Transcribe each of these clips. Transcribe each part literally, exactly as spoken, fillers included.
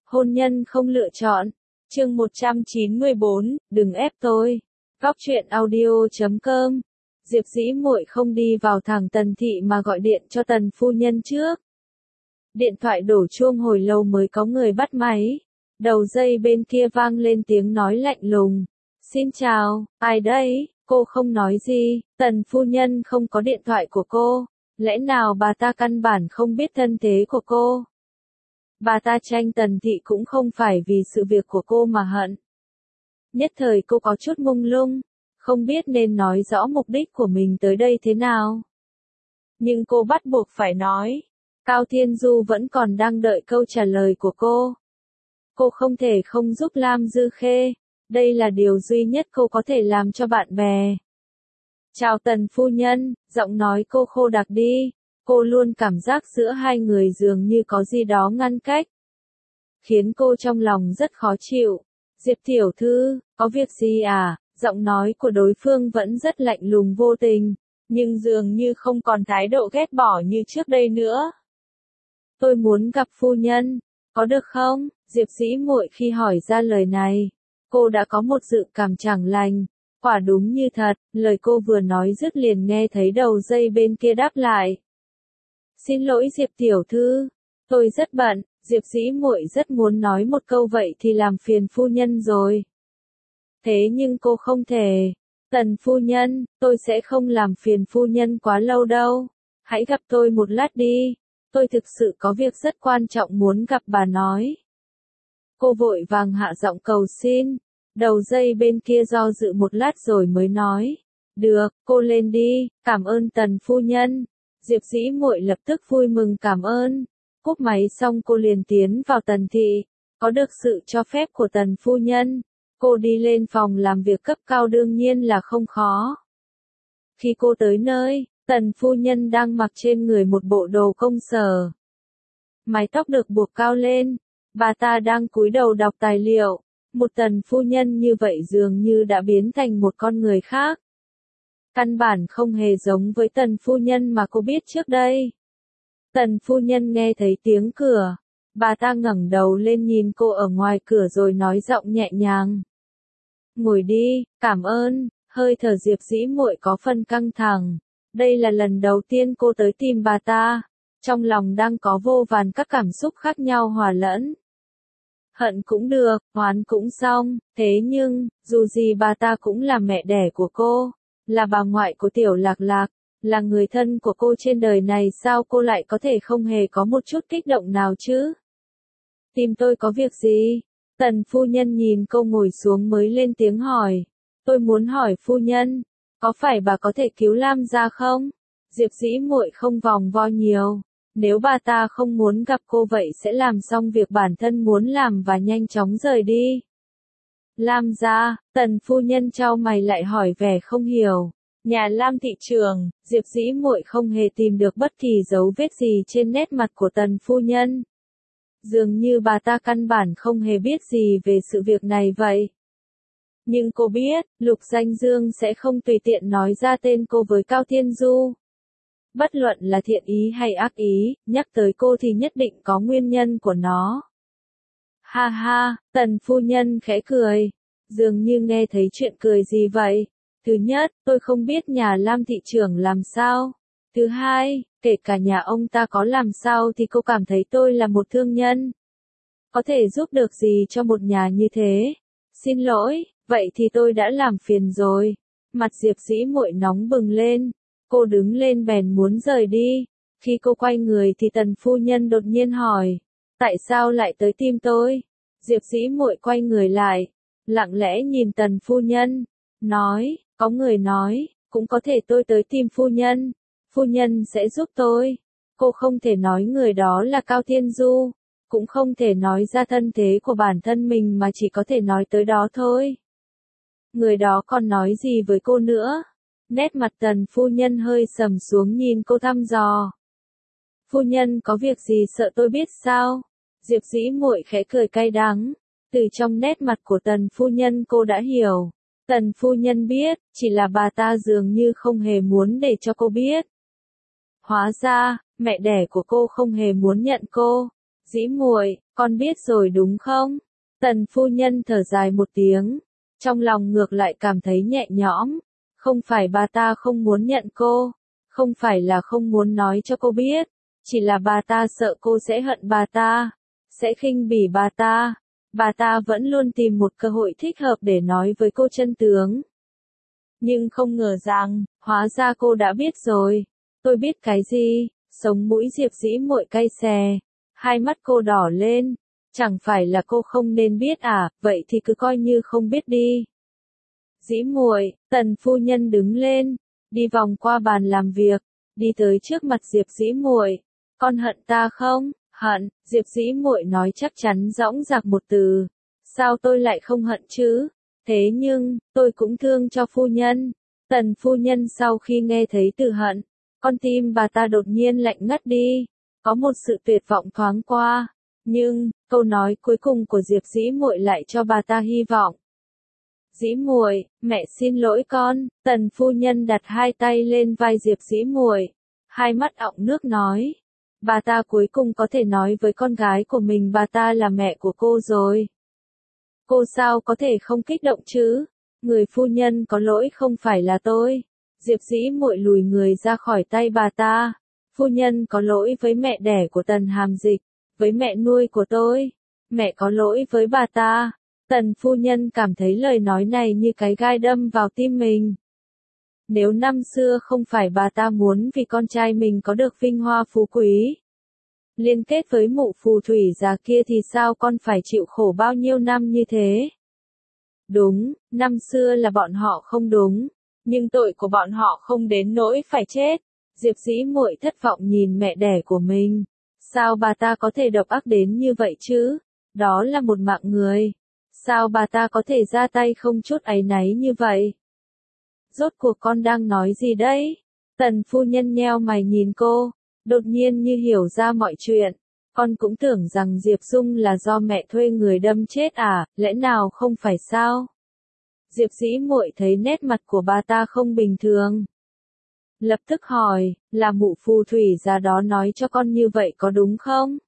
Hôn nhân không lựa chọn. Chương một trăm chín mươi bốn, đừng ép tôi. Góc truyện audio chấm com. Diệp Dĩ Muội không đi vào thẳng Tần thị mà gọi điện cho Tần phu nhân trước. Điện thoại đổ chuông hồi lâu mới có người bắt máy. Đầu dây bên kia vang lên tiếng nói lạnh lùng. Xin chào, ai đấy? Cô không nói gì, Tần phu nhân không có điện thoại của cô. Lẽ nào bà ta căn bản không biết thân thế của cô? Bà ta tranh Tần thị cũng không phải vì sự việc của cô mà hận. Nhất thời cô có chút mông lung, không biết nên nói rõ mục đích của mình tới đây thế nào. Nhưng cô bắt buộc phải nói. Cao Thiên Du vẫn còn đang đợi câu trả lời của cô. Cô không thể không giúp Lam Dư Khê. Đây là điều duy nhất cô có thể làm cho bạn bè. Chào Tần phu nhân, giọng nói cô khô đặc đi. Cô luôn cảm giác giữa hai người dường như có gì đó ngăn cách. Khiến cô trong lòng rất khó chịu. Diệp tiểu thư, có việc gì à? Giọng nói của đối phương vẫn rất lạnh lùng vô tình, nhưng dường như không còn thái độ ghét bỏ như trước đây nữa. Tôi muốn gặp phu nhân, có được không? Diệp Dĩ Muội khi hỏi ra lời này, cô đã có một dự cảm chẳng lành. Quả đúng như thật, lời cô vừa nói dứt liền nghe thấy đầu dây bên kia đáp lại. Xin lỗi Diệp tiểu thư, tôi rất bận. Diệp Dĩ Muội rất muốn nói một câu vậy thì làm phiền phu nhân rồi. Thế nhưng cô không thể. Tần phu nhân, tôi sẽ không làm phiền phu nhân quá lâu đâu. Hãy gặp tôi một lát đi. Tôi thực sự có việc rất quan trọng muốn gặp bà nói. Cô vội vàng hạ giọng cầu xin. Đầu dây bên kia do dự một lát rồi mới nói. Được, cô lên đi, cảm ơn Tần phu nhân. Diệp Dĩ Muội lập tức vui mừng cảm ơn. Cúp máy xong cô liền tiến vào Tần thị. Có được sự cho phép của Tần phu nhân, cô đi lên phòng làm việc cấp cao đương nhiên là không khó. Khi cô tới nơi, Tần phu nhân đang mặc trên người một bộ đồ công sở. Mái tóc được buộc cao lên, bà ta đang cúi đầu đọc tài liệu. Một Tần phu nhân như vậy dường như đã biến thành một con người khác. Căn bản không hề giống với Tần phu nhân mà cô biết trước đây. Tần phu nhân nghe thấy tiếng cửa, bà ta ngẩng đầu lên nhìn cô ở ngoài cửa rồi nói giọng nhẹ nhàng. Ngồi đi, cảm ơn. Hơi thở Diệp Dĩ Muội có phần căng thẳng. Đây là lần đầu tiên cô tới tìm bà ta. Trong lòng đang có vô vàn các cảm xúc khác nhau hòa lẫn. Hận cũng được, oán cũng xong, thế nhưng, dù gì bà ta cũng là mẹ đẻ của cô, là bà ngoại của Tiểu Lạc Lạc, là người thân của cô trên đời này, sao cô lại có thể không hề có một chút kích động nào chứ? Tìm tôi có việc gì? Tần phu nhân nhìn cô ngồi xuống mới lên tiếng hỏi. Tôi muốn hỏi phu nhân, có phải bà có thể cứu Lam gia không? Diệp Dĩ Muội không vòng vo nhiều. Nếu bà ta không muốn gặp cô vậy sẽ làm xong việc bản thân muốn làm và nhanh chóng rời đi. Lam gia, Tần phu nhân chau mày lại hỏi vẻ không hiểu. Nhà Lam thị trường, Diệp Dĩ Muội không hề tìm được bất kỳ dấu vết gì trên nét mặt của Tần phu nhân. Dường như bà ta căn bản không hề biết gì về sự việc này vậy. Nhưng cô biết, Lục Danh Dương sẽ không tùy tiện nói ra tên cô với Cao Thiên Du. Bất luận là thiện ý hay ác ý, nhắc tới cô thì nhất định có nguyên nhân của nó. Ha ha, Tần phu nhân khẽ cười. Dường như nghe thấy chuyện cười gì vậy. Thứ nhất, tôi không biết nhà Lam thị trưởng làm sao. Thứ hai, kể cả nhà ông ta có làm sao thì cô cảm thấy tôi là một thương nhân. Có thể giúp được gì cho một nhà như thế? Xin lỗi, vậy thì tôi đã làm phiền rồi. Mặt Diệp Dĩ Muội nóng bừng lên. Cô đứng lên bèn muốn rời đi. Khi cô quay người thì Tần phu nhân đột nhiên hỏi. Tại sao lại tới tìm tôi? Diệp Dĩ Muội quay người lại. Lặng lẽ nhìn Tần phu nhân. Nói, có người nói, cũng có thể tôi tới tìm phu nhân. Phu nhân sẽ giúp tôi. Cô không thể nói người đó là Cao Thiên Du. Cũng không thể nói ra thân thế của bản thân mình mà chỉ có thể nói tới đó thôi. Người đó còn nói gì với cô nữa? Nét mặt Tần phu nhân hơi sầm xuống nhìn cô thăm dò. Phu nhân có việc gì sợ tôi biết sao? Diệp Dĩ Muội khẽ cười cay đắng. Từ trong nét mặt của Tần phu nhân cô đã hiểu. Tần phu nhân biết, chỉ là bà ta dường như không hề muốn để cho cô biết. Hóa ra, mẹ đẻ của cô không hề muốn nhận cô. Dĩ Muội, Con biết rồi đúng không? Tần phu nhân thở dài một tiếng, trong lòng ngược lại cảm thấy nhẹ nhõm. Không phải bà ta không muốn nhận cô, không phải là không muốn nói cho cô biết, chỉ là bà ta sợ cô sẽ hận bà ta, sẽ khinh bỉ bà ta. Bà ta vẫn luôn tìm một cơ hội thích hợp để nói với cô chân tướng. Nhưng không ngờ rằng, hóa ra cô đã biết rồi. Tôi biết cái gì? Sống mũi Diệp Dĩ Muội cay xè, hai mắt cô đỏ lên. Chẳng phải là cô không nên biết à, vậy thì cứ coi như không biết đi. Dĩ Muội, Tần phu nhân đứng lên, đi vòng qua bàn làm việc, đi tới trước mặt Diệp Dĩ Muội. Con hận ta không? Hận, Diệp Dĩ Muội nói chắc chắn dõng dạc một từ. Sao tôi lại không hận chứ? Thế nhưng, tôi cũng thương cho phu nhân. Tần phu nhân sau khi nghe thấy từ hận, con tim bà ta đột nhiên lạnh ngắt đi. Có một sự tuyệt vọng thoáng qua. Nhưng, câu nói cuối cùng của Diệp Dĩ Muội lại cho bà ta hy vọng. Dĩ Muội, mẹ xin lỗi con. Tần phu nhân đặt hai tay lên vai Diệp Dĩ Muội, hai mắt ọng nước nói. Bà ta cuối cùng có thể nói với con gái của mình bà ta là mẹ của cô rồi. Cô sao có thể không kích động chứ? Người phu nhân có lỗi không phải là tôi. Diệp Dĩ Muội lùi người ra khỏi tay bà ta. Phu nhân có lỗi với mẹ đẻ của Tần Hàm Dịch, với mẹ nuôi của tôi. Mẹ có lỗi với bà ta. Tần phu nhân cảm thấy lời nói này như cái gai đâm vào tim mình. Nếu năm xưa không phải bà ta muốn vì con trai mình có được vinh hoa phú quý, liên kết với mụ phù thủy già kia thì sao con phải chịu khổ bao nhiêu năm như thế? Đúng, năm xưa là bọn họ không đúng, nhưng tội của bọn họ không đến nỗi phải chết. Diệp Dĩ Muội thất vọng nhìn mẹ đẻ của mình. Sao bà ta có thể độc ác đến như vậy chứ? Đó là một mạng người. Sao bà ta có thể ra tay không chút áy náy như vậy? Rốt cuộc con đang nói gì đấy? Tần phu nhân nheo mày nhìn cô, đột nhiên như hiểu ra mọi chuyện. Con cũng tưởng rằng Diệp Dung là do mẹ thuê người đâm chết à, lẽ nào không phải sao? Diệp Dĩ Muội thấy nét mặt của bà ta không bình thường. Lập tức hỏi, là mụ phù thủy già đó nói cho con như vậy có đúng không?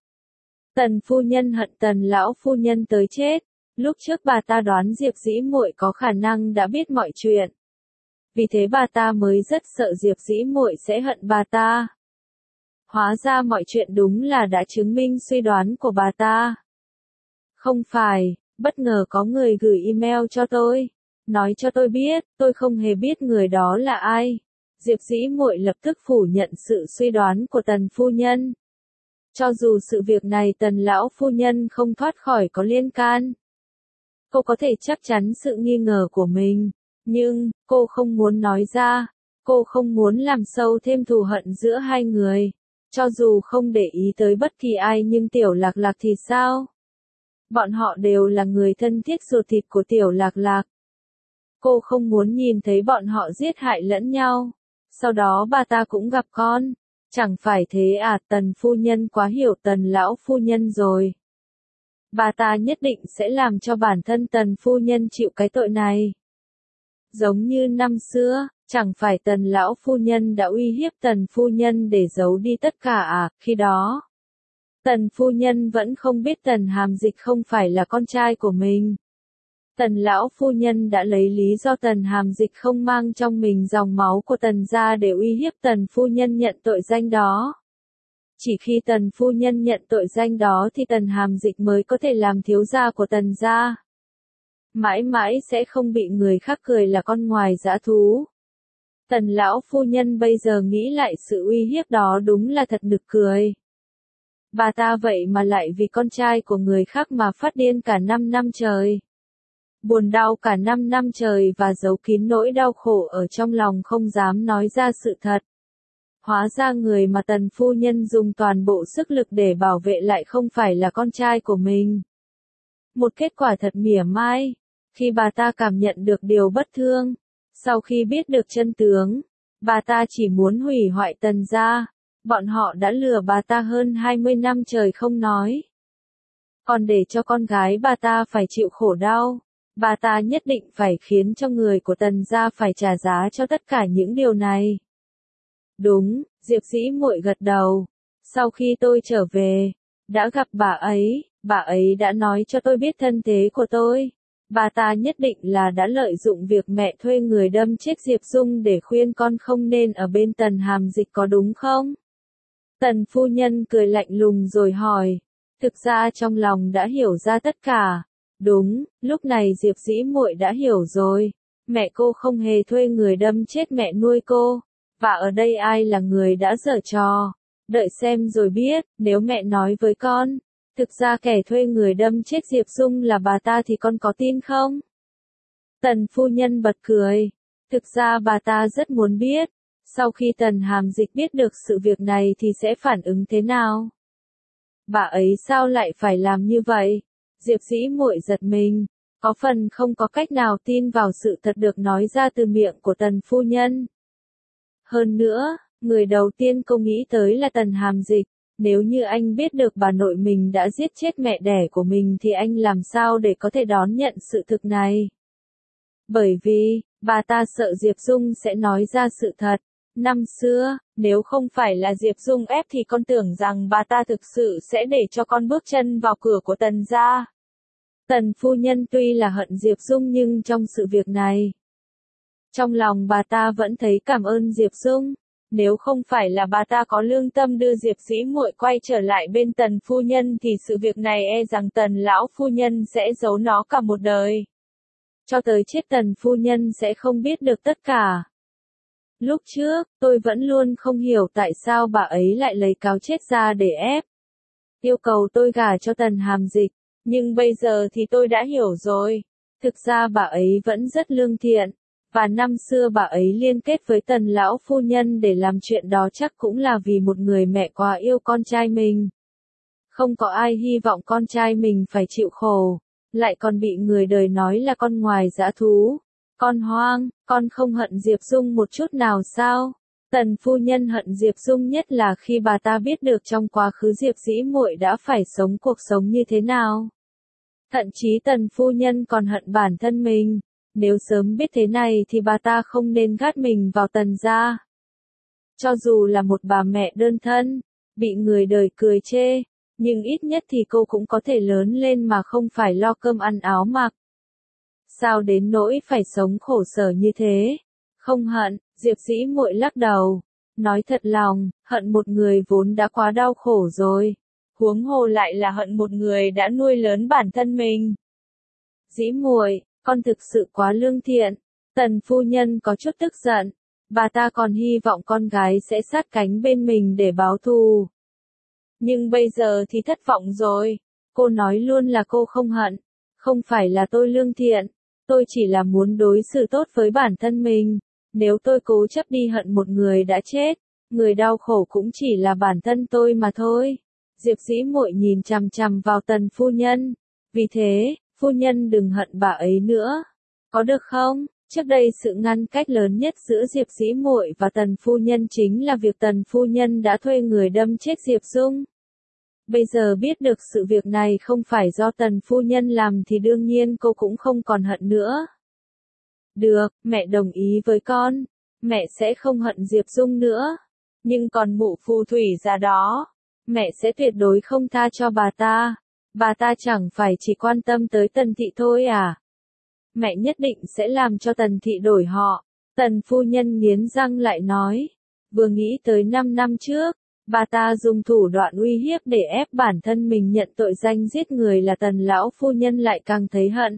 Tần phu nhân hận Tần lão phu nhân tới chết. Lúc trước bà ta đoán Diệp Dĩ Muội có khả năng đã biết mọi chuyện. Vì thế bà ta mới rất sợ Diệp Dĩ Muội sẽ hận bà ta. Hóa ra mọi chuyện đúng là đã chứng minh suy đoán của bà ta. Không phải, bất ngờ có người gửi email cho tôi, nói cho tôi biết, tôi không hề biết người đó là ai. Diệp Dĩ Muội lập tức phủ nhận sự suy đoán của Tần phu nhân. Cho dù sự việc này Tần lão phu nhân không thoát khỏi có liên can. Cô có thể chắc chắn sự nghi ngờ của mình, nhưng, cô không muốn nói ra. Cô không muốn làm sâu thêm thù hận giữa hai người. Cho dù không để ý tới bất kỳ ai nhưng Tiểu Lạc Lạc thì sao? Bọn họ đều là người thân thiết ruột thịt của Tiểu Lạc Lạc. Cô không muốn nhìn thấy bọn họ giết hại lẫn nhau. Sau đó bà ta cũng gặp con. Chẳng phải thế à, Tần phu nhân quá hiểu Tần lão phu nhân rồi. Bà ta nhất định sẽ làm cho bản thân Tần phu nhân chịu cái tội này. Giống như năm xưa, chẳng phải Tần lão phu nhân đã uy hiếp Tần phu nhân để giấu đi tất cả à, khi đó. Tần phu nhân vẫn không biết Tần Hàm Dịch không phải là con trai của mình. Tần lão phu nhân đã lấy lý do Tần Hàm Dịch không mang trong mình dòng máu của Tần gia để uy hiếp Tần phu nhân nhận tội danh đó. Chỉ khi Tần phu nhân nhận tội danh đó thì Tần Hàm Dịch mới có thể làm thiếu gia của Tần gia. Mãi mãi sẽ không bị người khác cười là con ngoài dã thú. Tần lão phu nhân bây giờ nghĩ lại sự uy hiếp đó đúng là thật nực cười. Bà ta vậy mà lại vì con trai của người khác mà phát điên cả năm năm trời. Buồn đau cả năm năm trời và giấu kín nỗi đau khổ ở trong lòng không dám nói ra sự thật. Hóa ra người mà Tần phu nhân dùng toàn bộ sức lực để bảo vệ lại không phải là con trai của mình. Một kết quả thật mỉa mai. Khi bà ta cảm nhận được điều bất thương, sau khi biết được chân tướng, bà ta chỉ muốn hủy hoại Tần gia. Bọn họ đã lừa bà ta hơn hai mươi năm trời không nói. Còn để cho con gái bà ta phải chịu khổ đau, bà ta nhất định phải khiến cho người của Tần gia phải trả giá cho tất cả những điều này. Đúng, Diệp Dĩ Muội gật đầu. Sau khi tôi trở về, đã gặp bà ấy, bà ấy đã nói cho tôi biết thân thế của tôi. Bà ta nhất định là đã lợi dụng việc mẹ thuê người đâm chết Diệp Dung để khuyên con không nên ở bên Tần Hàm Dịch có đúng không? Tần phu nhân cười lạnh lùng rồi hỏi. Thực ra trong lòng đã hiểu ra tất cả. Đúng, lúc này Diệp Dĩ Muội đã hiểu rồi. Mẹ cô không hề thuê người đâm chết mẹ nuôi cô. Và ở đây ai là người đã giở trò? Đợi xem rồi biết, nếu mẹ nói với con, thực ra kẻ thuê người đâm chết Diệp Dung là bà ta thì con có tin không? Tần phu nhân bật cười. Thực ra bà ta rất muốn biết, sau khi Tần Hàm Dịch biết được sự việc này thì sẽ phản ứng thế nào? Bà ấy sao lại phải làm như vậy? Diệp Dĩ Muội giật mình, có phần không có cách nào tin vào sự thật được nói ra từ miệng của Tần phu nhân. Hơn nữa, người đầu tiên cô nghĩ tới là Tần Hàm Dịch. Nếu như anh biết được bà nội mình đã giết chết mẹ đẻ của mình thì anh làm sao để có thể đón nhận sự thực này? Bởi vì, bà ta sợ Diệp Dung sẽ nói ra sự thật. Năm xưa, nếu không phải là Diệp Dung ép thì con tưởng rằng bà ta thực sự sẽ để cho con bước chân vào cửa của Tần gia. Tần phu nhân tuy là hận Diệp Dung nhưng trong sự việc này, trong lòng bà ta vẫn thấy cảm ơn Diệp Dung. Nếu không phải là bà ta có lương tâm đưa Diệp Dĩ Muội quay trở lại bên Tần phu nhân thì sự việc này e rằng Tần lão phu nhân sẽ giấu nó cả một đời. Cho tới chết Tần phu nhân sẽ không biết được tất cả. Lúc trước, tôi vẫn luôn không hiểu tại sao bà ấy lại lấy cáo chết ra để ép yêu cầu tôi gả cho Tần Hàm Dịch, nhưng bây giờ thì tôi đã hiểu rồi. Thực ra bà ấy vẫn rất lương thiện. Và năm xưa bà ấy liên kết với Tần lão phu nhân để làm chuyện đó chắc cũng là vì một người mẹ quá yêu con trai mình. Không có ai hy vọng con trai mình phải chịu khổ, lại còn bị người đời nói là con ngoài dã thú, con hoang. Con không hận Diệp Dung một chút nào sao? Tần phu nhân hận Diệp Dung nhất là khi bà ta biết được trong quá khứ Diệp Dĩ Muội đã phải sống cuộc sống như thế nào. Thậm chí tần phu nhân còn hận bản thân mình. Nếu sớm biết thế này thì bà ta không nên gác mình vào Tần gia. Cho dù là một bà mẹ đơn thân, bị người đời cười chê, nhưng ít nhất thì cô cũng có thể lớn lên mà không phải lo cơm ăn áo mặc. Sao đến nỗi phải sống khổ sở như thế? Không hận, Diệp Dĩ Muội lắc đầu. Nói thật lòng, hận một người vốn đã quá đau khổ rồi. Huống hồ lại là hận một người đã nuôi lớn bản thân mình. Dĩ Muội, con thực sự quá lương thiện. Tần phu nhân có chút tức giận. Bà ta còn hy vọng con gái sẽ sát cánh bên mình để báo thù. Nhưng bây giờ thì thất vọng rồi. Cô nói luôn là cô không hận. Không phải là tôi lương thiện. Tôi chỉ là muốn đối xử tốt với bản thân mình. Nếu tôi cố chấp đi hận một người đã chết, người đau khổ cũng chỉ là bản thân tôi mà thôi. Diệp Dĩ Muội nhìn chằm chằm vào Tần phu nhân. Vì thế, phu nhân đừng hận bà ấy nữa. Có được không? Trước đây sự ngăn cách lớn nhất giữa Diệp Dĩ Muội và Tần phu nhân chính là việc Tần phu nhân đã thuê người đâm chết Diệp Dung. Bây giờ biết được sự việc này không phải do Tần phu nhân làm thì đương nhiên cô cũng không còn hận nữa. Được, mẹ đồng ý với con. Mẹ sẽ không hận Diệp Dung nữa. Nhưng còn mụ phù thủy già đó, mẹ sẽ tuyệt đối không tha cho bà ta. Bà ta chẳng phải chỉ quan tâm tới Tần thị thôi à? Mẹ nhất định sẽ làm cho Tần thị đổi họ. Tần phu nhân nghiến răng lại nói. Vừa nghĩ tới năm năm trước, bà ta dùng thủ đoạn uy hiếp để ép bản thân mình nhận tội danh giết người là Tần lão phu nhân lại càng thấy hận.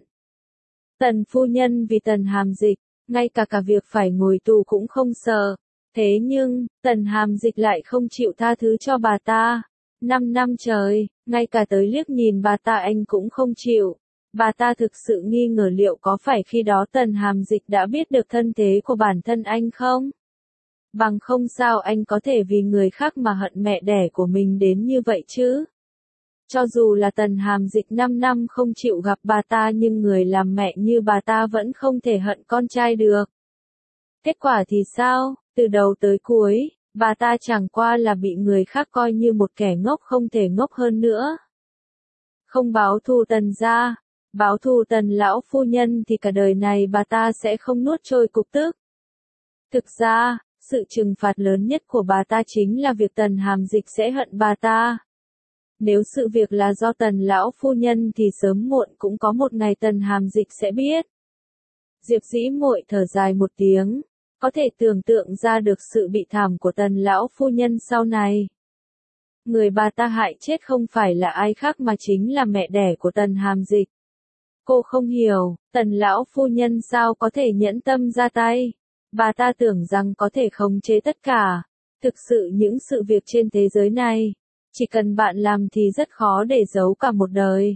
Tần phu nhân vì Tần Hàm Dịch, ngay cả cả việc phải ngồi tù cũng không sợ. Thế nhưng, Tần Hàm Dịch lại không chịu tha thứ cho bà ta. Năm năm trời, ngay cả tới liếc nhìn bà ta anh cũng không chịu. Bà ta thực sự nghi ngờ liệu có phải khi đó Tần Hàm Dịch đã biết được thân thế của bản thân anh không? Bằng không sao anh có thể vì người khác mà hận mẹ đẻ của mình đến như vậy chứ? Cho dù là Tần Hàm Dịch năm năm không chịu gặp bà ta nhưng người làm mẹ như bà ta vẫn không thể hận con trai được. Kết quả thì sao? Từ đầu tới cuối, bà ta chẳng qua là bị người khác coi như một kẻ ngốc không thể ngốc hơn nữa. Không báo thù Tần gia, báo thù Tần lão phu nhân thì cả đời này bà ta sẽ không nuốt trôi cục tức. Thực ra, sự trừng phạt lớn nhất của bà ta chính là việc Tần Hàm Dịch sẽ hận bà ta. Nếu sự việc là do Tần lão phu nhân thì sớm muộn cũng có một ngày Tần Hàm Dịch sẽ biết. Diệp Dĩ Muội thở dài một tiếng, có thể tưởng tượng ra được sự bị thảm của Tần lão phu nhân sau này. Người bà ta hại chết không phải là ai khác mà chính là mẹ đẻ của Tần Hàm Dịch. Cô không hiểu, Tần lão phu nhân sao có thể nhẫn tâm ra tay. Bà ta tưởng rằng có thể khống chế tất cả. Thực sự những sự việc trên thế giới này, chỉ cần bạn làm thì rất khó để giấu cả một đời.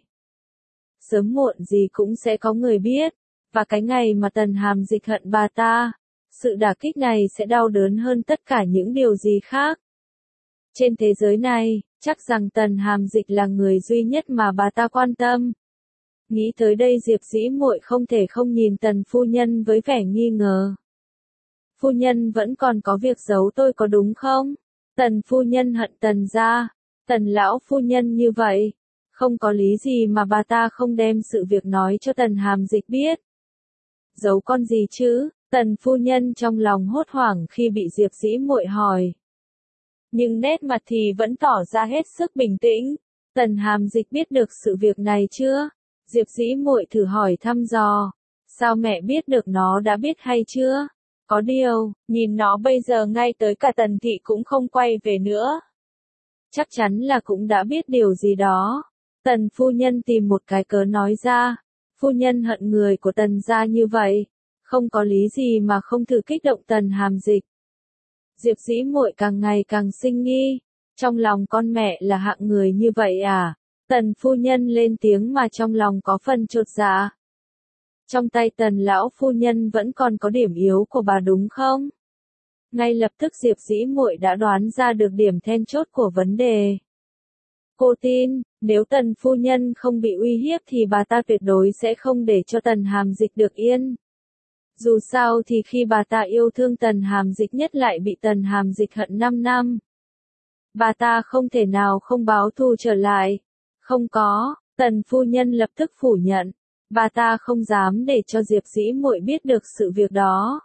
Sớm muộn gì cũng sẽ có người biết, và cái ngày mà Tần Hàm Dịch hận bà ta, sự đả kích này sẽ đau đớn hơn tất cả những điều gì khác. Trên thế giới này, chắc rằng Tần Hàm Dịch là người duy nhất mà bà ta quan tâm. Nghĩ tới đây Diệp Dĩ Muội không thể không nhìn Tần phu nhân với vẻ nghi ngờ. Phu nhân vẫn còn có việc giấu tôi có đúng không? Tần phu nhân hận Tần gia, Tần lão phu nhân như vậy, không có lý gì mà bà ta không đem sự việc nói cho Tần Hàm Dịch biết. Giấu con gì chứ? Tần phu nhân trong lòng hốt hoảng khi bị Diệp Dĩ Muội hỏi. Nhưng nét mặt thì vẫn tỏ ra hết sức bình tĩnh. Tần Hàm Dịch biết được sự việc này chưa? Diệp Dĩ Muội thử hỏi thăm dò. Sao mẹ biết được nó đã biết hay chưa? Có điều, nhìn nó bây giờ ngay tới cả Tần thị cũng không quay về nữa. Chắc chắn là cũng đã biết điều gì đó. Tần phu nhân tìm một cái cớ nói ra. Phu nhân hận người của Tần gia như vậy, không có lý gì mà không thử kích động Tần Hàm Dịch. Diệp Dĩ Muội càng ngày càng sinh nghi, trong lòng con mẹ là hạng người như vậy à? Tần phu nhân lên tiếng mà trong lòng có phần chột dạ. Trong tay Tần lão phu nhân vẫn còn có điểm yếu của bà đúng không? Ngay lập tức Diệp Dĩ Muội đã đoán ra được điểm then chốt của vấn đề. Cô tin, nếu Tần phu nhân không bị uy hiếp thì bà ta tuyệt đối sẽ không để cho Tần Hàm Dịch được yên. Dù sao thì khi bà ta yêu thương Tần Hàm Dịch nhất lại bị Tần Hàm Dịch hận năm năm. Bà ta không thể nào không báo thù trở lại. Không có, Tần phu nhân lập tức phủ nhận. Bà ta không dám để cho Diệp Dĩ Muội biết được sự việc đó.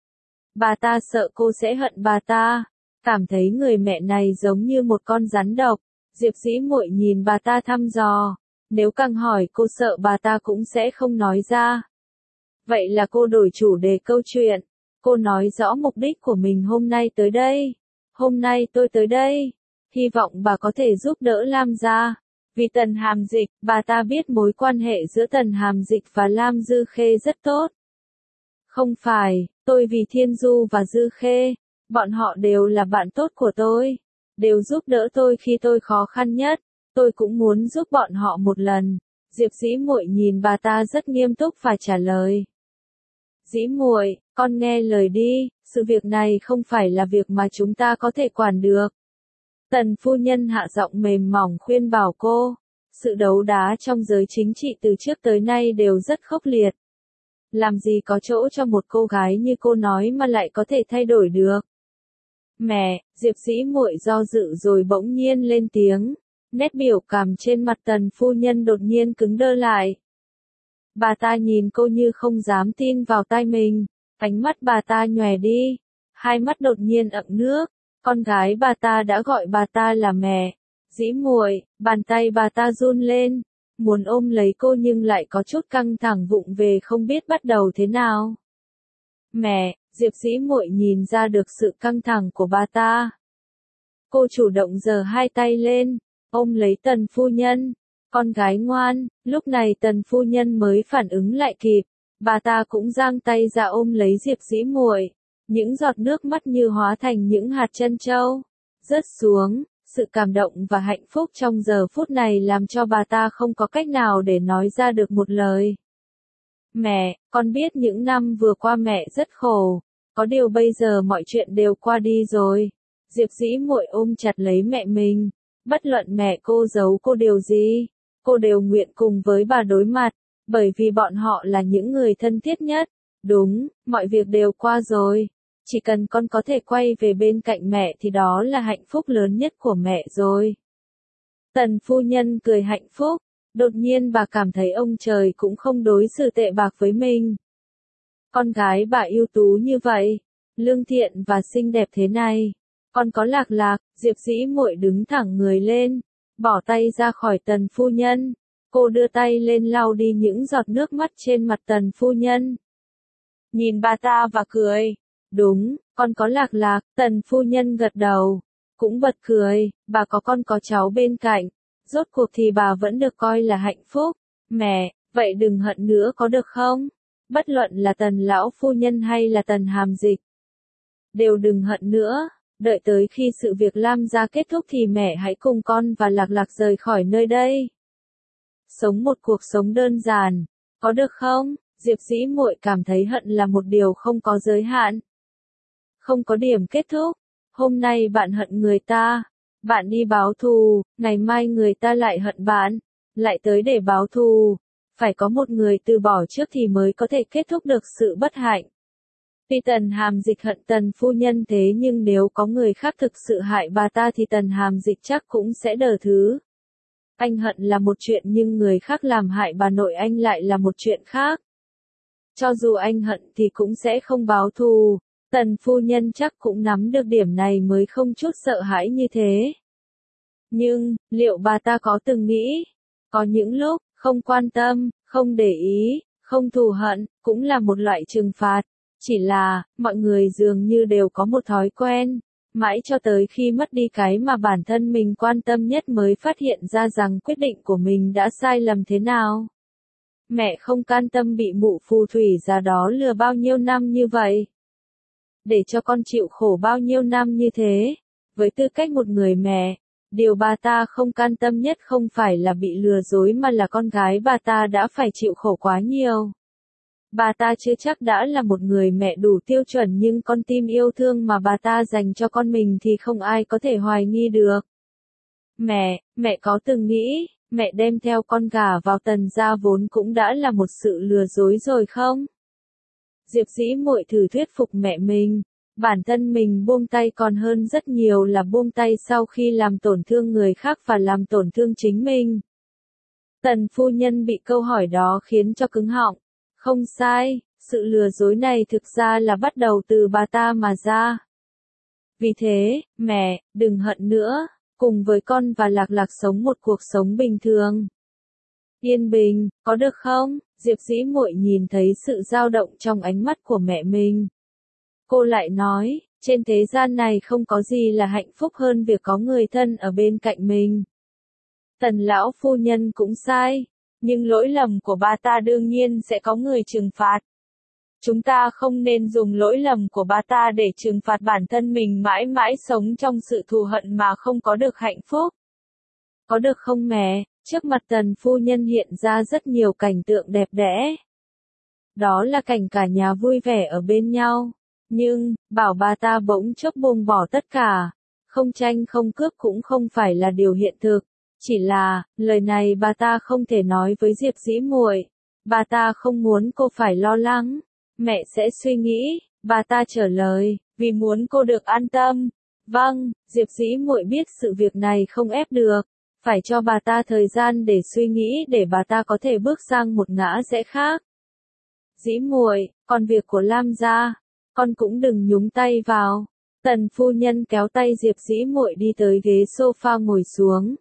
Bà ta sợ cô sẽ hận bà ta, cảm thấy người mẹ này giống như một con rắn độc. Diệp Dĩ Muội nhìn bà ta thăm dò, nếu càng hỏi cô sợ bà ta cũng sẽ không nói ra. Vậy là cô đổi chủ đề câu chuyện, cô nói rõ mục đích của mình hôm nay tới đây. Hôm nay tôi tới đây, hy vọng bà có thể giúp đỡ Lam gia. Vì Tần Hàm Dịch, bà ta biết mối quan hệ giữa Tần Hàm Dịch và Lam Dư Khê rất tốt. Không phải, tôi vì Thiên Du và Dư Khê, bọn họ đều là bạn tốt của tôi, đều giúp đỡ tôi khi tôi khó khăn nhất, tôi cũng muốn giúp bọn họ một lần. Diệp Dĩ Muội nhìn bà ta rất nghiêm túc và trả lời. Dĩ Muội, con nghe lời đi, sự việc này không phải là việc mà chúng ta có thể quản được. Tần phu nhân hạ giọng mềm mỏng khuyên bảo cô, sự đấu đá trong giới chính trị từ trước tới nay đều rất khốc liệt. Làm gì có chỗ cho một cô gái như cô nói mà lại có thể thay đổi được. Mẹ, Diệp Dĩ Muội do dự rồi bỗng nhiên lên tiếng, nét biểu cảm trên mặt Tần phu nhân đột nhiên cứng đơ lại. Bà ta nhìn cô như không dám tin vào tai mình, ánh mắt bà ta nhòe đi, hai mắt đột nhiên ậm nước. Con gái bà ta đã gọi bà ta là mẹ. Dĩ Muội, bàn tay bà ta run lên, muốn ôm lấy cô nhưng lại có chút căng thẳng vụng về không biết bắt đầu thế nào. Mẹ, Diệp Dĩ Muội nhìn ra được sự căng thẳng của bà ta. Cô chủ động giơ hai tay lên, ôm lấy Tần phu nhân. Con gái ngoan, lúc này Tần phu nhân mới phản ứng lại kịp, bà ta cũng giang tay ra ôm lấy Diệp Dĩ Muội. Những giọt nước mắt như hóa thành những hạt trân châu, rớt xuống, sự cảm động và hạnh phúc trong giờ phút này làm cho bà ta không có cách nào để nói ra được một lời. Mẹ, con biết những năm vừa qua mẹ rất khổ, có điều bây giờ mọi chuyện đều qua đi rồi. Diệp Dĩ Muội ôm chặt lấy mẹ mình, bất luận mẹ cô giấu cô điều gì, cô đều nguyện cùng với bà đối mặt, bởi vì bọn họ là những người thân thiết nhất. Đúng, mọi việc đều qua rồi. Chỉ cần con có thể quay về bên cạnh mẹ thì đó là hạnh phúc lớn nhất của mẹ rồi. Tần phu nhân cười hạnh phúc, đột nhiên bà cảm thấy ông trời cũng không đối xử tệ bạc với mình. Con gái bà ưu tú như vậy, lương thiện và xinh đẹp thế này, còn có Lạc Lạc. Diệp Dĩ Muội đứng thẳng người lên, bỏ tay ra khỏi Tần phu nhân. Cô đưa tay lên lau đi những giọt nước mắt trên mặt Tần phu nhân. Nhìn bà ta và cười. Đúng, con có Lạc Lạc, Tần phu nhân gật đầu. Cũng bật cười, bà có con có cháu bên cạnh. Rốt cuộc thì bà vẫn được coi là hạnh phúc. Mẹ, vậy đừng hận nữa có được không? Bất luận là Tần lão phu nhân hay là Tần Hàm Dịch. Đều đừng hận nữa. Đợi tới khi sự việc Lam gia kết thúc thì mẹ hãy cùng con và Lạc Lạc rời khỏi nơi đây. Sống một cuộc sống đơn giản, có được không? Diệp Dĩ Muội cảm thấy hận là một điều không có giới hạn. Không có điểm kết thúc. Hôm nay bạn hận người ta, bạn đi báo thù, ngày mai người ta lại hận bạn, lại tới để báo thù. Phải có một người từ bỏ trước thì mới có thể kết thúc được sự bất hạnh. Tuy Tần Hàm Dịch hận Tần phu nhân thế nhưng nếu có người khác thực sự hại bà ta thì Tần Hàm Dịch chắc cũng sẽ đỡ thứ. Anh hận là một chuyện nhưng người khác làm hại bà nội anh lại là một chuyện khác. Cho dù anh hận thì cũng sẽ không báo thù. Tần phu nhân chắc cũng nắm được điểm này mới không chút sợ hãi như thế. Nhưng, liệu bà ta có từng nghĩ? Có những lúc, không quan tâm, không để ý, không thù hận, cũng là một loại trừng phạt. Chỉ là, mọi người dường như đều có một thói quen. Mãi cho tới khi mất đi cái mà bản thân mình quan tâm nhất mới phát hiện ra rằng quyết định của mình đã sai lầm thế nào. Mẹ không can tâm bị mụ phù thủy già đó lừa bao nhiêu năm như vậy. Để cho con chịu khổ bao nhiêu năm như thế. Với tư cách một người mẹ, điều bà ta không can tâm nhất không phải là bị lừa dối mà là con gái bà ta đã phải chịu khổ quá nhiều. Bà ta chưa chắc đã là một người mẹ đủ tiêu chuẩn nhưng con tim yêu thương mà bà ta dành cho con mình thì không ai có thể hoài nghi được. Mẹ, mẹ có từng nghĩ, mẹ đem theo con gà vào Tần gia vốn cũng đã là một sự lừa dối rồi không? Diệp Dĩ Muội thử thuyết phục mẹ mình, bản thân mình buông tay còn hơn rất nhiều là buông tay sau khi làm tổn thương người khác và làm tổn thương chính mình. Tần phu nhân bị câu hỏi đó khiến cho cứng họng. Không sai, sự lừa dối này thực ra là bắt đầu từ bà ta mà ra. Vì thế, mẹ, đừng hận nữa, cùng với con và Lạc Lạc sống một cuộc sống bình thường. Yên bình, có được không? Diệp Dĩ Muội nhìn thấy sự dao động trong ánh mắt của mẹ mình. Cô lại nói, trên thế gian này không có gì là hạnh phúc hơn việc có người thân ở bên cạnh mình. Tần lão phu nhân cũng sai. Nhưng lỗi lầm của bà ta đương nhiên sẽ có người trừng phạt. Chúng ta không nên dùng lỗi lầm của bà ta để trừng phạt bản thân mình mãi mãi sống trong sự thù hận mà không có được hạnh phúc. Có được không mẹ? Trước mặt Tần phu nhân hiện ra rất nhiều cảnh tượng đẹp đẽ. Đó là cảnh cả nhà vui vẻ ở bên nhau. Nhưng, bảo bà ta bỗng chốc buông bỏ tất cả. Không tranh không cướp cũng không phải là điều hiện thực. Chỉ là, lời này bà ta không thể nói với Diệp Dĩ Muội. Bà ta không muốn cô phải lo lắng. Mẹ sẽ suy nghĩ, bà ta trả lời, vì muốn cô được an tâm. Vâng, Diệp Dĩ Muội biết sự việc này không ép được. Phải cho bà ta thời gian để suy nghĩ để bà ta có thể bước sang một ngã rẽ khác. Dĩ Muội, còn việc của Lam gia, con cũng đừng nhúng tay vào. Tần phu nhân kéo tay Diệp Dĩ Muội đi tới ghế sofa ngồi xuống.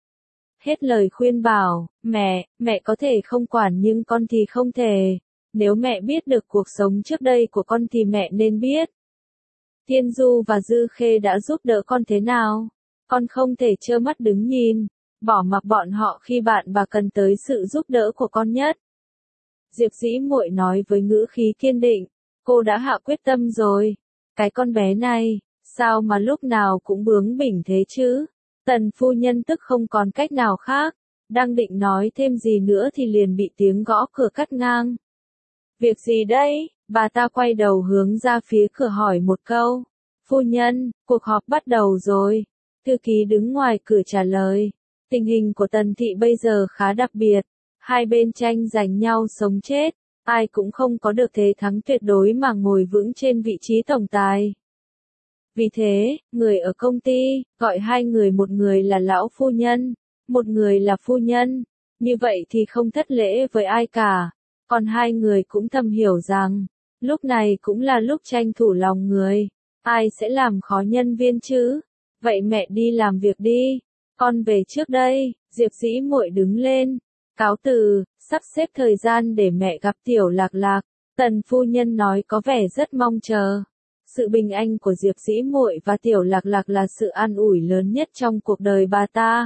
Hết lời khuyên bảo, mẹ, mẹ có thể không quản nhưng con thì không thể. Nếu mẹ biết được cuộc sống trước đây của con thì mẹ nên biết. Tiên Du và Dư Khê đã giúp đỡ con thế nào? Con không thể trơ mắt đứng nhìn, bỏ mặc bọn họ khi bạn và cần tới sự giúp đỡ của con nhất. Diệp Dĩ Muội nói với ngữ khí kiên định, cô đã hạ quyết tâm rồi. Cái con bé này, sao mà lúc nào cũng bướng bỉnh thế chứ? Tần phu nhân tức không còn cách nào khác, đang định nói thêm gì nữa thì liền bị tiếng gõ cửa cắt ngang. Việc gì đây? Bà ta quay đầu hướng ra phía cửa hỏi một câu. Phu nhân, cuộc họp bắt đầu rồi. Thư ký đứng ngoài cửa trả lời. Tình hình của Tần thị bây giờ khá đặc biệt. Hai bên tranh giành nhau sống chết. Ai cũng không có được thế thắng tuyệt đối mà ngồi vững trên vị trí tổng tài. Vì thế, người ở công ty, gọi hai người, một người là lão phu nhân, một người là phu nhân. Như vậy thì không thất lễ với ai cả. Còn hai người cũng thầm hiểu rằng, lúc này cũng là lúc tranh thủ lòng người. Ai sẽ làm khó nhân viên chứ? Vậy mẹ đi làm việc đi. Con về trước đây. Diệp Dĩ Muội đứng lên, cáo từ, sắp xếp thời gian để mẹ gặp Tiểu Lạc Lạc. Tần phu nhân nói có vẻ rất mong chờ. Sự bình an của Diệp Dĩ Muội và Tiểu Lạc Lạc là sự an ủi lớn nhất trong cuộc đời bà ta.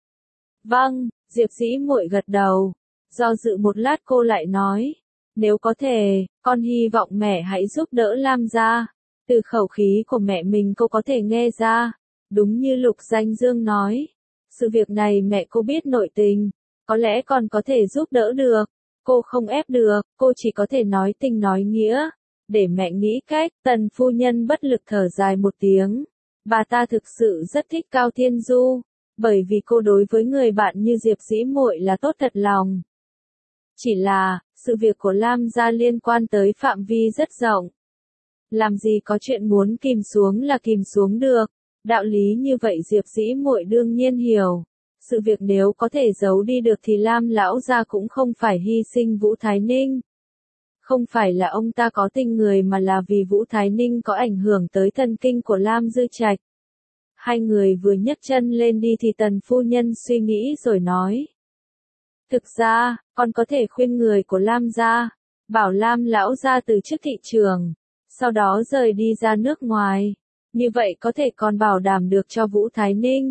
Vâng, Diệp Dĩ Muội gật đầu. Do dự một lát cô lại nói, nếu có thể, con hy vọng mẹ hãy giúp đỡ Lam gia. Từ khẩu khí của mẹ mình cô có thể nghe ra, đúng như Lục Danh Dương nói. Sự việc này mẹ cô biết nội tình, có lẽ còn có thể giúp đỡ được. Cô không ép được, cô chỉ có thể nói tình nói nghĩa. Để mẹ nghĩ cách. Tần phu nhân bất lực thở dài một tiếng. Bà ta thực sự rất thích Cao Thiên Du, bởi vì cô đối với người bạn như Diệp Dĩ Muội là tốt thật lòng. Chỉ là, sự việc của Lam gia liên quan tới phạm vi rất rộng. Làm gì có chuyện muốn kìm xuống là kìm xuống được. Đạo lý như vậy Diệp Dĩ Muội đương nhiên hiểu. Sự việc nếu có thể giấu đi được thì Lam lão gia cũng không phải hy sinh Vũ Thái Ninh. Không phải là ông ta có tình người mà là vì Vũ Thái Ninh có ảnh hưởng tới thần kinh của Lam Dư Trạch. Hai người vừa nhấc chân lên đi thì Tần phu nhân suy nghĩ rồi nói. Thực ra, con có thể khuyên người của Lam gia, bảo Lam lão gia từ chức thị trường, sau đó rời đi ra nước ngoài. Như vậy có thể còn bảo đảm được cho Vũ Thái Ninh.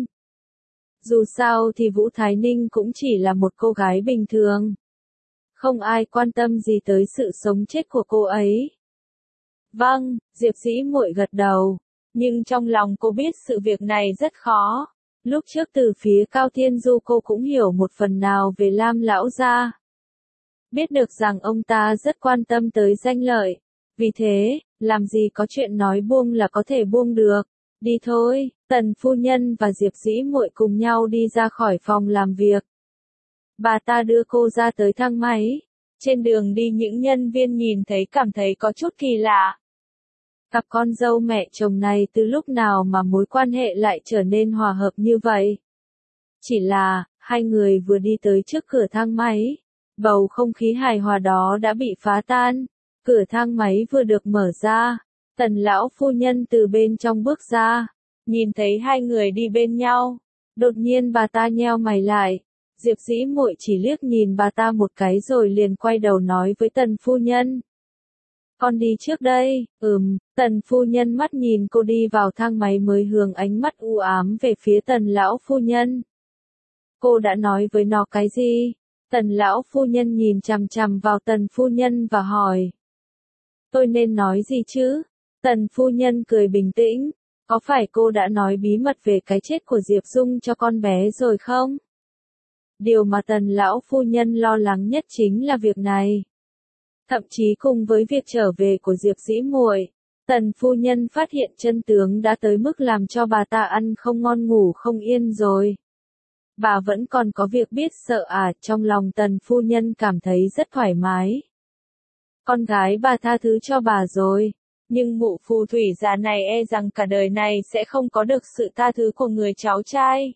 Dù sao thì Vũ Thái Ninh cũng chỉ là một cô gái bình thường. Không ai quan tâm gì tới sự sống chết của cô ấy. Vâng, Diệp Dĩ Muội gật đầu. Nhưng trong lòng cô biết sự việc này rất khó. Lúc trước từ phía Cao Thiên Du cô cũng hiểu một phần nào về Lam lão gia. Biết được rằng ông ta rất quan tâm tới danh lợi. Vì thế, làm gì có chuyện nói buông là có thể buông được. Đi thôi, Tần phu nhân và Diệp Dĩ Muội cùng nhau đi ra khỏi phòng làm việc. Bà ta đưa cô ra tới thang máy. Trên đường đi những nhân viên nhìn thấy cảm thấy có chút kỳ lạ. Cặp con dâu mẹ chồng này từ lúc nào mà mối quan hệ lại trở nên hòa hợp như vậy? Chỉ là, hai người vừa đi tới trước cửa thang máy. Bầu không khí hài hòa đó đã bị phá tan. Cửa thang máy vừa được mở ra. Tần lão phu nhân từ bên trong bước ra. Nhìn thấy hai người đi bên nhau. Đột nhiên bà ta nheo mày lại. Diệp Dĩ Muội chỉ liếc nhìn bà ta một cái rồi liền quay đầu nói với Tần phu nhân. Con đi trước đây. Ừm, Tần phu nhân mắt nhìn cô đi vào thang máy mới hướng ánh mắt u ám về phía Tần lão phu nhân. Cô đã nói với nó cái gì? Tần lão phu nhân nhìn chằm chằm vào Tần phu nhân và hỏi. Tôi nên nói gì chứ? Tần phu nhân cười bình tĩnh. Có phải cô đã nói bí mật về cái chết của Diệp Dung cho con bé rồi không? Điều mà Tần lão phu nhân lo lắng nhất chính là việc này. Thậm chí cùng với việc trở về của Diệp Dĩ Muội, Tần phu nhân phát hiện chân tướng đã tới mức làm cho bà ta ăn không ngon ngủ không yên rồi. Bà vẫn còn có việc biết sợ à, trong lòng Tần phu nhân cảm thấy rất thoải mái. Con gái bà tha thứ cho bà rồi, nhưng mụ phù thủy già này e rằng cả đời này sẽ không có được sự tha thứ của người cháu trai.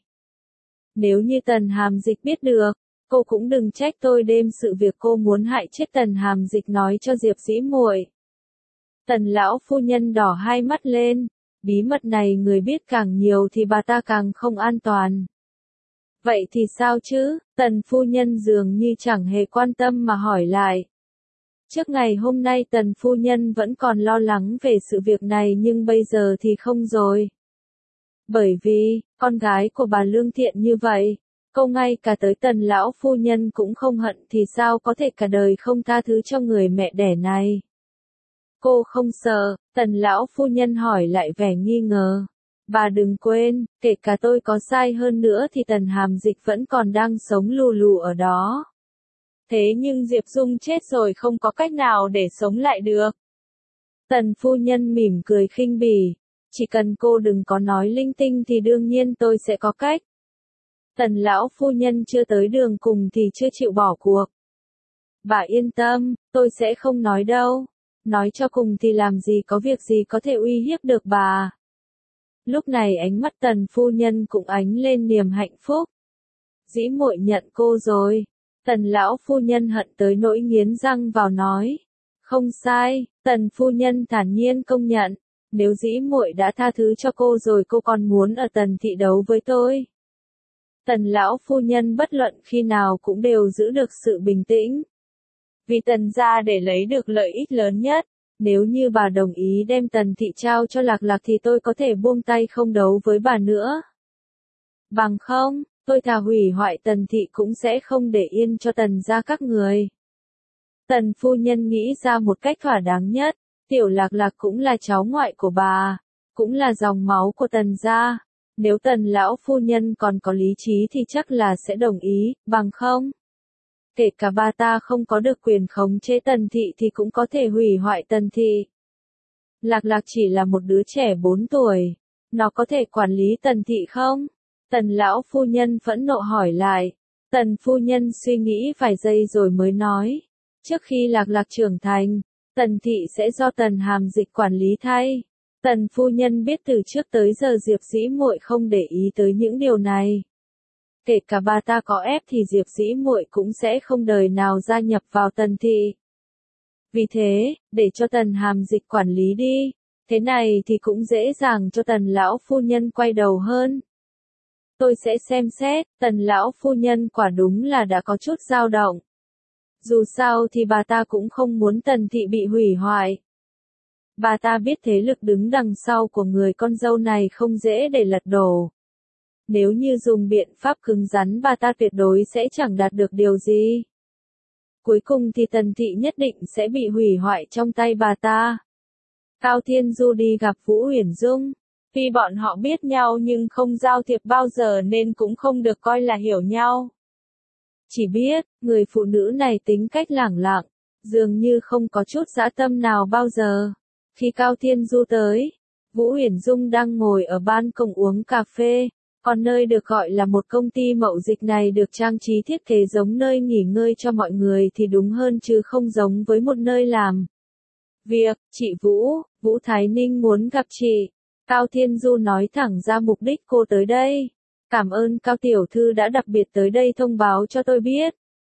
Nếu như Tần Hàm Dịch biết được, cô cũng đừng trách tôi đêm sự việc cô muốn hại chết Tần Hàm Dịch nói cho Diệp Dĩ Muội. Tần lão phu nhân đỏ hai mắt lên, bí mật này người biết càng nhiều thì bà ta càng không an toàn. Vậy thì sao chứ? Tần phu nhân dường như chẳng hề quan tâm mà hỏi lại. Trước ngày hôm nay Tần phu nhân vẫn còn lo lắng về sự việc này nhưng bây giờ thì không rồi. Bởi vì, con gái của bà lương thiện như vậy, cô ngay cả tới Tần lão phu nhân cũng không hận thì sao có thể cả đời không tha thứ cho người mẹ đẻ này. Cô không sợ? Tần lão phu nhân hỏi lại vẻ nghi ngờ. Bà đừng quên, kể cả tôi có sai hơn nữa thì Tần Hàm Dịch vẫn còn đang sống lù lù ở đó. Thế nhưng Diệp Dung chết rồi không có cách nào để sống lại được. Tần phu nhân mỉm cười khinh bỉ. Chỉ cần cô đừng có nói linh tinh thì đương nhiên tôi sẽ có cách. Tần lão phu nhân chưa tới đường cùng thì chưa chịu bỏ cuộc. Bà yên tâm, tôi sẽ không nói đâu. Nói cho cùng thì làm gì có việc gì có thể uy hiếp được bà. Lúc này ánh mắt Tần phu nhân cũng ánh lên niềm hạnh phúc. Dĩ Muội nhận cô rồi. Tần lão phu nhân hận tới nỗi nghiến răng vào nói. Không sai, Tần phu nhân thản nhiên công nhận. Nếu Dĩ Muội đã tha thứ cho cô rồi cô còn muốn ở Tần thị đấu với tôi. Tần lão phu nhân bất luận khi nào cũng đều giữ được sự bình tĩnh. Vì Tần gia để lấy được lợi ích lớn nhất, nếu như bà đồng ý đem Tần thị trao cho Lạc Lạc thì tôi có thể buông tay không đấu với bà nữa. Bằng không, tôi thà hủy hoại Tần thị cũng sẽ không để yên cho Tần gia các người. Tần phu nhân nghĩ ra một cách thỏa đáng nhất, tiểu Lạc Lạc cũng là cháu ngoại của bà, cũng là dòng máu của Tần gia. Nếu Tần lão phu nhân còn có lý trí thì chắc là sẽ đồng ý, bằng không. Kể cả bà ta không có được quyền khống chế Tần thị thì cũng có thể hủy hoại Tần thị. Lạc Lạc chỉ là một đứa trẻ bốn tuổi, nó có thể quản lý Tần thị không? Tần lão phu nhân phẫn nộ hỏi lại. Tần phu nhân suy nghĩ vài giây rồi mới nói. Trước khi Lạc Lạc trưởng thành, Tần thị sẽ do Tần Hàm Dịch quản lý thay. Tần phu nhân biết từ trước tới giờ Diệp Dĩ Muội không để ý tới những điều này. Kể cả bà ta có ép thì Diệp Dĩ Muội cũng sẽ không đời nào gia nhập vào Tần thị. Vì thế, để cho Tần Hàm Dịch quản lý đi, thế này thì cũng dễ dàng cho Tần lão phu nhân quay đầu hơn. Tôi sẽ xem xét, Tần lão phu nhân quả đúng là đã có chút dao động. Dù sao thì bà ta cũng không muốn Tần thị bị hủy hoại. Bà ta biết thế lực đứng đằng sau của người con dâu này không dễ để lật đổ. Nếu như dùng biện pháp cứng rắn bà ta tuyệt đối sẽ chẳng đạt được điều gì. Cuối cùng thì Tần thị nhất định sẽ bị hủy hoại trong tay bà ta. Cao Thiên Du đi gặp Vũ Uyển Dung. Tuy bọn họ biết nhau nhưng không giao thiệp bao giờ nên cũng không được coi là hiểu nhau. Chỉ biết, người phụ nữ này tính cách lẳng lặng, dường như không có chút dã tâm nào bao giờ. Khi Cao Thiên Du tới, Vũ Uyển Dung đang ngồi ở ban công uống cà phê, còn nơi được gọi là một công ty mậu dịch này được trang trí thiết kế giống nơi nghỉ ngơi cho mọi người thì đúng hơn chứ không giống với một nơi làm việc. Chị Vũ, Vũ Thái Ninh muốn gặp chị. Cao Thiên Du nói thẳng ra mục đích cô tới đây. Cảm ơn Cao tiểu thư đã đặc biệt tới đây thông báo cho tôi biết.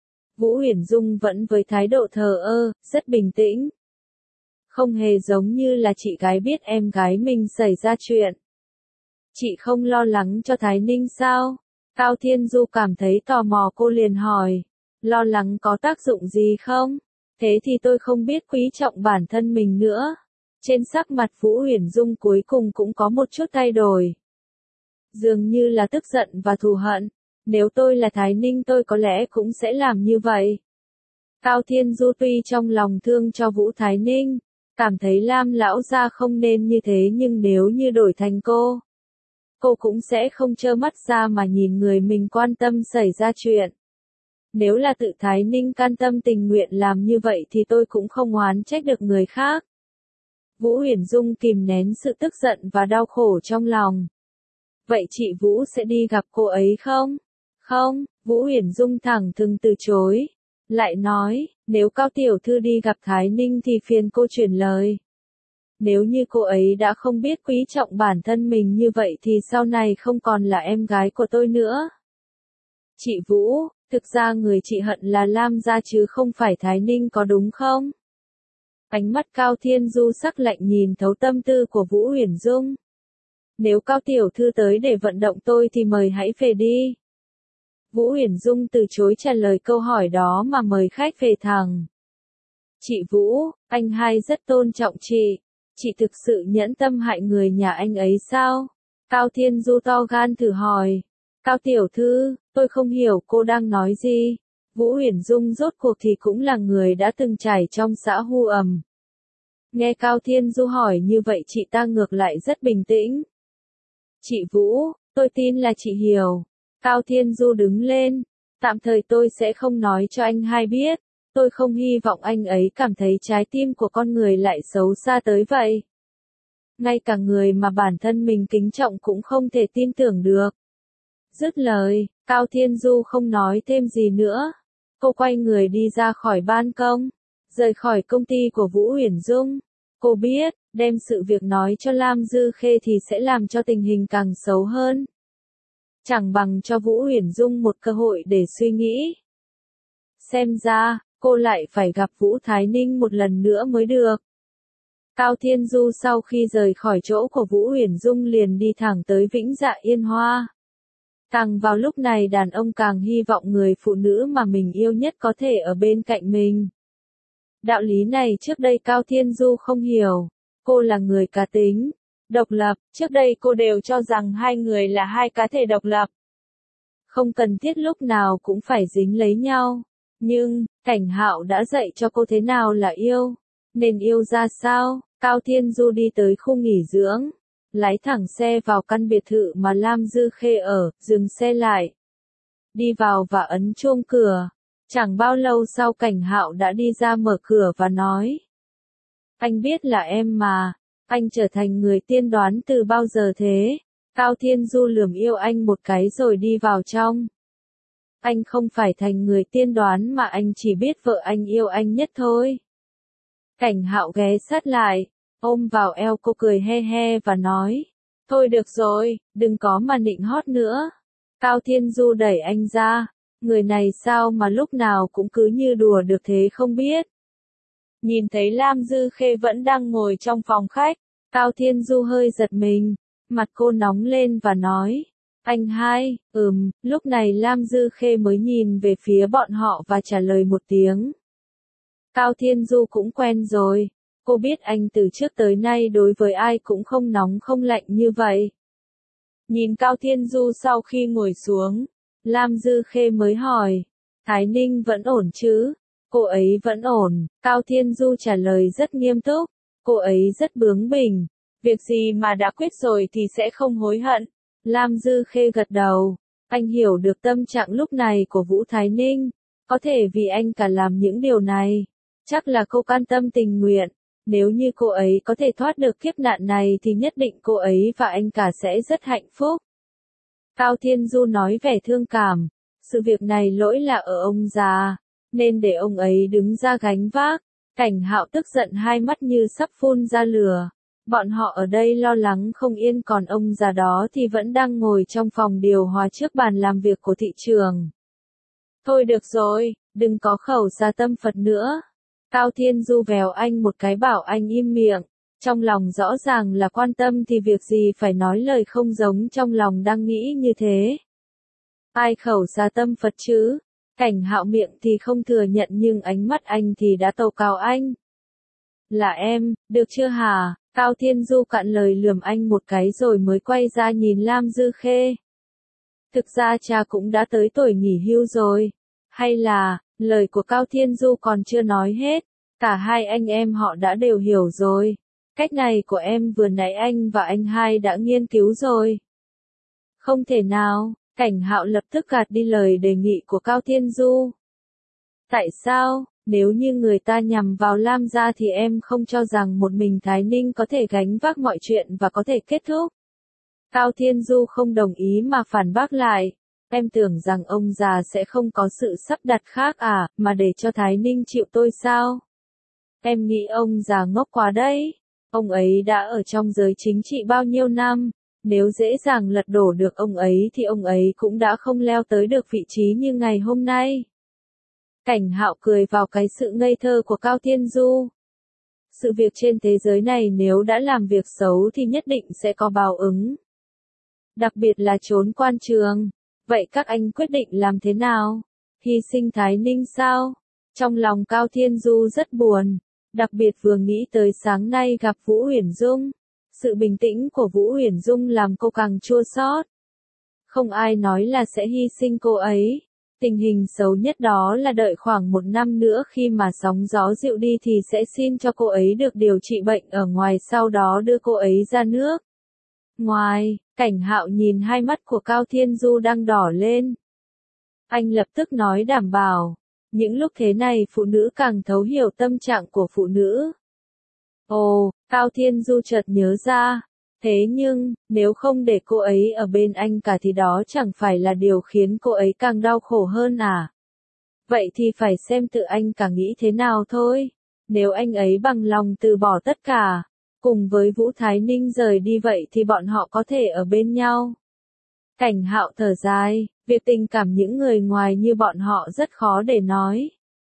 Vũ Uyển Dung vẫn với thái độ thờ ơ, rất bình tĩnh. Không hề giống như là chị gái biết em gái mình xảy ra chuyện. Chị không lo lắng cho Thái Ninh sao? Cao Thiên Du cảm thấy tò mò cô liền hỏi. Lo lắng có tác dụng gì không? Thế thì tôi không biết quý trọng bản thân mình nữa. Trên sắc mặt Vũ Uyển Dung cuối cùng cũng có một chút thay đổi. Dường như là tức giận và thù hận. Nếu tôi là Thái Ninh tôi có lẽ cũng sẽ làm như vậy. Cao Thiên Du tuy trong lòng thương cho Vũ Thái Ninh, cảm thấy Lam lão gia không nên như thế nhưng nếu như đổi thành cô, cô cũng sẽ không trơ mắt ra mà nhìn người mình quan tâm xảy ra chuyện. Nếu là tự Thái Ninh can tâm tình nguyện làm như vậy thì tôi cũng không oán trách được người khác. Vũ Uyển Dung kìm nén sự tức giận và đau khổ trong lòng. Vậy chị Vũ sẽ đi gặp cô ấy không? Không, Vũ Uyển Dung thẳng thừng từ chối. Lại nói, nếu Cao tiểu thư đi gặp Thái Ninh thì phiền cô chuyển lời. Nếu như cô ấy đã không biết quý trọng bản thân mình như vậy thì sau này không còn là em gái của tôi nữa. Chị Vũ, thực ra người chị hận là Lam gia chứ không phải Thái Ninh có đúng không? Ánh mắt Cao Thiên Du sắc lạnh nhìn thấu tâm tư của Vũ Uyển Dung. Nếu Cao tiểu thư tới để vận động tôi thì mời hãy về đi. Vũ Uyển Dung từ chối trả lời câu hỏi đó mà mời khách về thẳng. Chị Vũ, anh hai rất tôn trọng chị. Chị thực sự nhẫn tâm hại người nhà anh ấy sao? Cao Thiên Du to gan thử hỏi. Cao tiểu thư, tôi không hiểu cô đang nói gì. Vũ Uyển Dung rốt cuộc thì cũng là người đã từng trải trong xã Hu Ẩm. Nghe Cao Thiên Du hỏi như vậy chị ta ngược lại rất bình tĩnh. Chị Vũ, tôi tin là chị hiểu. Cao Thiên Du đứng lên. Tạm thời tôi sẽ không nói cho anh hai biết. Tôi không hy vọng anh ấy cảm thấy trái tim của con người lại xấu xa tới vậy. Ngay cả người mà bản thân mình kính trọng cũng không thể tin tưởng được. Dứt lời, Cao Thiên Du không nói thêm gì nữa. Cô quay người đi ra khỏi ban công, rời khỏi công ty của Vũ Uyển Dung. Cô biết, đem sự việc nói cho Lam Dư Khê thì sẽ làm cho tình hình càng xấu hơn. Chẳng bằng cho Vũ Uyển Dung một cơ hội để suy nghĩ. Xem ra, cô lại phải gặp Vũ Thái Ninh một lần nữa mới được. Cao Thiên Du sau khi rời khỏi chỗ của Vũ Uyển Dung liền đi thẳng tới Vĩnh Dạ Yên Hoa. Càng vào lúc này đàn ông càng hy vọng người phụ nữ mà mình yêu nhất có thể ở bên cạnh mình. Đạo lý này trước đây Cao Thiên Du không hiểu. Cô là người cá tính, độc lập, trước đây cô đều cho rằng hai người là hai cá thể độc lập. Không cần thiết lúc nào cũng phải dính lấy nhau. Nhưng, Cảnh Hạo đã dạy cho cô thế nào là yêu. Nên yêu ra sao? Cao Thiên Du đi tới khu nghỉ dưỡng. Lái thẳng xe vào căn biệt thự mà Lam Dư Khê ở, dừng xe lại. Đi vào và ấn chuông cửa. Chẳng bao lâu sau Cảnh Hạo đã đi ra mở cửa và nói. Anh biết là em mà, anh trở thành người tiên đoán từ bao giờ thế? Cao Thiên Du lườm yêu anh một cái rồi đi vào trong. Anh không phải thành người tiên đoán mà anh chỉ biết vợ anh yêu anh nhất thôi. Cảnh Hạo ghé sát lại, ôm vào eo cô cười he he và nói. Thôi được rồi, đừng có mà nịnh hót nữa. Cao Thiên Du đẩy anh ra. Người này sao mà lúc nào cũng cứ như đùa được thế không biết. Nhìn thấy Lam Dư Khê vẫn đang ngồi trong phòng khách, Cao Thiên Du hơi giật mình, mặt cô nóng lên và nói, anh hai, ừm, lúc này Lam Dư Khê mới nhìn về phía bọn họ và trả lời một tiếng. Cao Thiên Du cũng quen rồi, cô biết anh từ trước tới nay đối với ai cũng không nóng không lạnh như vậy. Nhìn Cao Thiên Du sau khi ngồi xuống, Lam Dư Khê mới hỏi, Thái Ninh vẫn ổn chứ? Cô ấy vẫn ổn, Cao Thiên Du trả lời rất nghiêm túc, cô ấy rất bướng bỉnh, việc gì mà đã quyết rồi thì sẽ không hối hận. Lam Dư Khê gật đầu, anh hiểu được tâm trạng lúc này của Vũ Thái Ninh, có thể vì anh cả làm những điều này, chắc là cô can tâm tình nguyện, nếu như cô ấy có thể thoát được kiếp nạn này thì nhất định cô ấy và anh cả sẽ rất hạnh phúc. Cao Thiên Du nói vẻ thương cảm, sự việc này lỗi là ở ông già, nên để ông ấy đứng ra gánh vác. Cảnh Hạo tức giận hai mắt như sắp phun ra lửa. Bọn họ ở đây lo lắng không yên còn ông già đó thì vẫn đang ngồi trong phòng điều hòa trước bàn làm việc của thị trường. Thôi được rồi, đừng có khẩu xa tâm Phật nữa. Cao Thiên Du vèo anh một cái bảo anh im miệng. Trong lòng rõ ràng là quan tâm thì việc gì phải nói lời không giống trong lòng đang nghĩ như thế. Ai khẩu xa tâm Phật chứ? Cảnh Hạo miệng thì không thừa nhận nhưng ánh mắt anh thì đã tâu cào anh. Là em, được chưa hả? Cao Thiên Du cạn lời lườm anh một cái rồi mới quay ra nhìn Lam Dư Khê. Thực ra cha cũng đã tới tuổi nghỉ hưu rồi. Hay là, lời của Cao Thiên Du còn chưa nói hết, cả hai anh em họ đã đều hiểu rồi. Cách này của em vừa nãy anh và anh hai đã nghiên cứu rồi. Không thể nào, Cảnh Hạo lập tức gạt đi lời đề nghị của Cao Thiên Du. Tại sao, nếu như người ta nhằm vào Lam gia thì em không cho rằng một mình Thái Ninh có thể gánh vác mọi chuyện và có thể kết thúc? Cao Thiên Du không đồng ý mà phản bác lại. Em tưởng rằng ông già sẽ không có sự sắp đặt khác à, mà để cho Thái Ninh chịu tôi sao? Em nghĩ ông già ngốc quá đấy. Ông ấy đã ở trong giới chính trị bao nhiêu năm, nếu dễ dàng lật đổ được ông ấy thì ông ấy cũng đã không leo tới được vị trí như ngày hôm nay. Cảnh Hạo cười vào cái sự ngây thơ của Cao Thiên Du. Sự việc trên thế giới này nếu đã làm việc xấu thì nhất định sẽ có báo ứng. Đặc biệt là trốn quan trường. Vậy các anh quyết định làm thế nào? Hy sinh Thái Ninh sao? Trong lòng Cao Thiên Du rất buồn. Đặc biệt vừa nghĩ tới sáng nay gặp Vũ Uyển Dung. Sự bình tĩnh của Vũ Uyển Dung làm cô càng chua xót. Không ai nói là sẽ hy sinh cô ấy. Tình hình xấu nhất đó là đợi khoảng một năm nữa khi mà sóng gió dịu đi thì sẽ xin cho cô ấy được điều trị bệnh ở ngoài sau đó đưa cô ấy ra nước. Ngoài, Cảnh Hạo nhìn hai mắt của Cao Thiên Du đang đỏ lên. Anh lập tức nói đảm bảo. Những lúc thế này phụ nữ càng thấu hiểu tâm trạng của phụ nữ. Ồ, Cao Thiên Du chợt nhớ ra. Thế nhưng, nếu không để cô ấy ở bên anh cả thì đó chẳng phải là điều khiến cô ấy càng đau khổ hơn à? Vậy thì phải xem tự anh cả nghĩ thế nào thôi. Nếu anh ấy bằng lòng từ bỏ tất cả, cùng với Vũ Thái Ninh rời đi vậy thì bọn họ có thể ở bên nhau. Cảnh Hạo thở dài, việc tình cảm những người ngoài như bọn họ rất khó để nói.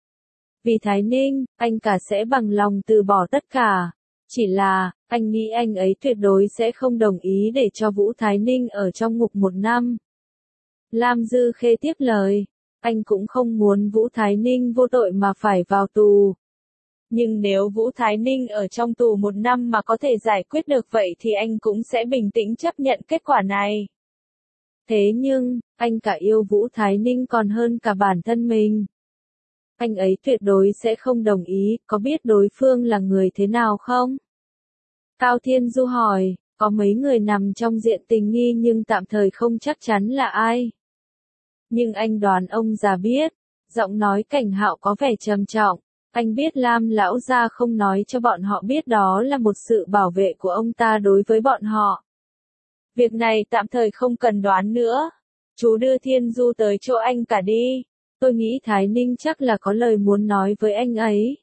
Vì Thái Ninh, anh cả sẽ bằng lòng từ bỏ tất cả. Chỉ là, anh nghĩ anh ấy tuyệt đối sẽ không đồng ý để cho Vũ Thái Ninh ở trong ngục một năm. Lam Dư Khê tiếp lời, anh cũng không muốn Vũ Thái Ninh vô tội mà phải vào tù. Nhưng nếu Vũ Thái Ninh ở trong tù một năm mà có thể giải quyết được vậy thì anh cũng sẽ bình tĩnh chấp nhận kết quả này. Thế nhưng, anh cả yêu Vũ Thái Ninh còn hơn cả bản thân mình. Anh ấy tuyệt đối sẽ không đồng ý, có biết đối phương là người thế nào không? Cao Thiên Du hỏi, có mấy người nằm trong diện tình nghi nhưng tạm thời không chắc chắn là ai. Nhưng anh đoán ông già biết, giọng nói Cảnh Hạo có vẻ trầm trọng. Anh biết Lam lão gia không nói cho bọn họ biết đó là một sự bảo vệ của ông ta đối với bọn họ. Việc này tạm thời không cần đoán nữa. Chú đưa Thiên Du tới chỗ anh cả đi. Tôi nghĩ Thái Ninh chắc là có lời muốn nói với anh ấy.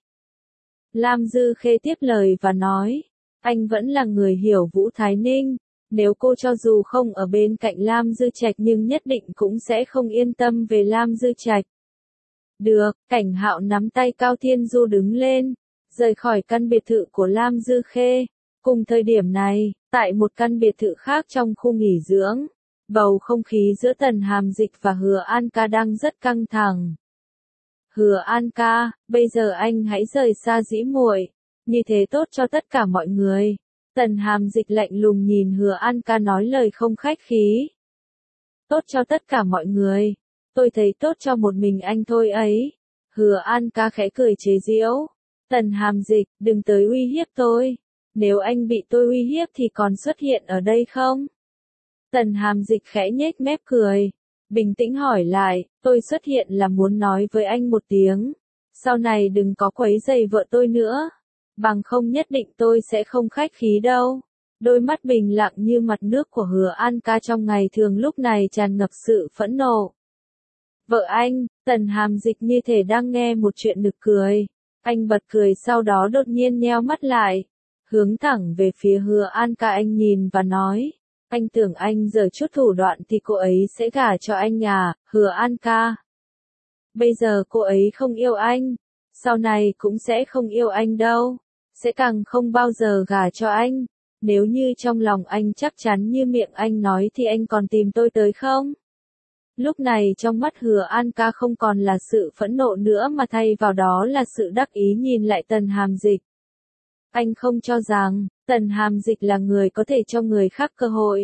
Lam Dư Khê tiếp lời và nói, anh vẫn là người hiểu Vũ Thái Ninh. Nếu cô cho dù không ở bên cạnh Lam Dư Trạch nhưng nhất định cũng sẽ không yên tâm về Lam Dư Trạch. Được, Cảnh Hạo nắm tay Cao Thiên Du đứng lên, rời khỏi căn biệt thự của Lam Dư Khê. Cùng thời điểm này, tại một căn biệt thự khác trong khu nghỉ dưỡng, bầu không khí giữa Tần Hàm Dịch và Hứa An Ca đang rất căng thẳng. Hứa An Ca, bây giờ anh hãy rời xa Dĩ Muội, như thế tốt cho tất cả mọi người. Tần Hàm Dịch lạnh lùng nhìn Hứa An Ca nói lời không khách khí. Tốt cho tất cả mọi người. Tôi thấy tốt cho một mình anh thôi ấy. Hứa An Ca khẽ cười chế giễu. Tần Hàm Dịch, đừng tới uy hiếp tôi. Nếu anh bị tôi uy hiếp thì còn xuất hiện ở đây không? Tần Hàm Dịch khẽ nhếch mép cười. Bình tĩnh hỏi lại, tôi xuất hiện là muốn nói với anh một tiếng. Sau này đừng có quấy rầy vợ tôi nữa. Bằng không nhất định tôi sẽ không khách khí đâu. Đôi mắt bình lặng như mặt nước của Hứa An Ca trong ngày thường lúc này tràn ngập sự phẫn nộ. Vợ anh, Tần Hàm Dịch như thể đang nghe một chuyện nực cười. Anh bật cười sau đó đột nhiên nheo mắt lại. Hướng thẳng về phía Hứa An Ca anh nhìn và nói. Anh tưởng anh giở chút thủ đoạn thì cô ấy sẽ gả cho anh à, Hứa An Ca. Bây giờ cô ấy không yêu anh. Sau này cũng sẽ không yêu anh đâu. Sẽ càng không bao giờ gả cho anh. Nếu như trong lòng anh chắc chắn như miệng anh nói thì anh còn tìm tôi tới không? Lúc này trong mắt Hứa An Ca không còn là sự phẫn nộ nữa mà thay vào đó là sự đắc ý nhìn lại Tần Hàm Dịch. Anh không cho rằng, Tần Hàm Dịch là người có thể cho người khác cơ hội.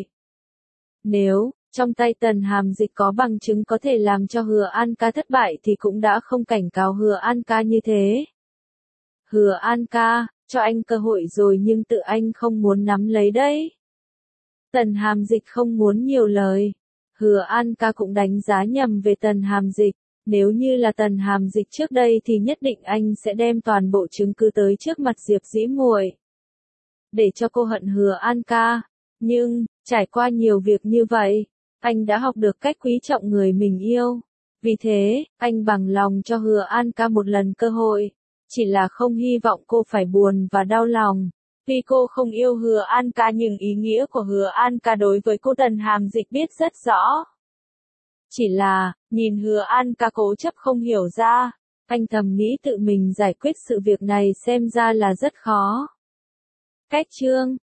Nếu, trong tay Tần Hàm Dịch có bằng chứng có thể làm cho Hứa An Ca thất bại thì cũng đã không cảnh cáo Hứa An Ca như thế. Hứa An Ca, cho anh cơ hội rồi nhưng tự anh không muốn nắm lấy đấy. Tần Hàm Dịch không muốn nhiều lời. Hứa An Ca cũng đánh giá nhầm về Tần Hàm Dịch. Nếu như là Tần Hàm Dịch trước đây thì nhất định anh sẽ đem toàn bộ chứng cứ tới trước mặt Diệp Dĩ Muội. Để cho cô hận Hứa An Ca. Nhưng, trải qua nhiều việc như vậy, anh đã học được cách quý trọng người mình yêu. Vì thế, anh bằng lòng cho Hứa An Ca một lần cơ hội. Chỉ là không hy vọng cô phải buồn và đau lòng. Vì cô không yêu Hứa An Ca nhưng ý nghĩa của Hứa An Ca đối với cô Tần Hàm Dịch biết rất rõ. Chỉ là, nhìn Hứa An Ca cố chấp không hiểu ra, anh thầm nghĩ tự mình giải quyết sự việc này xem ra là rất khó. Cách chương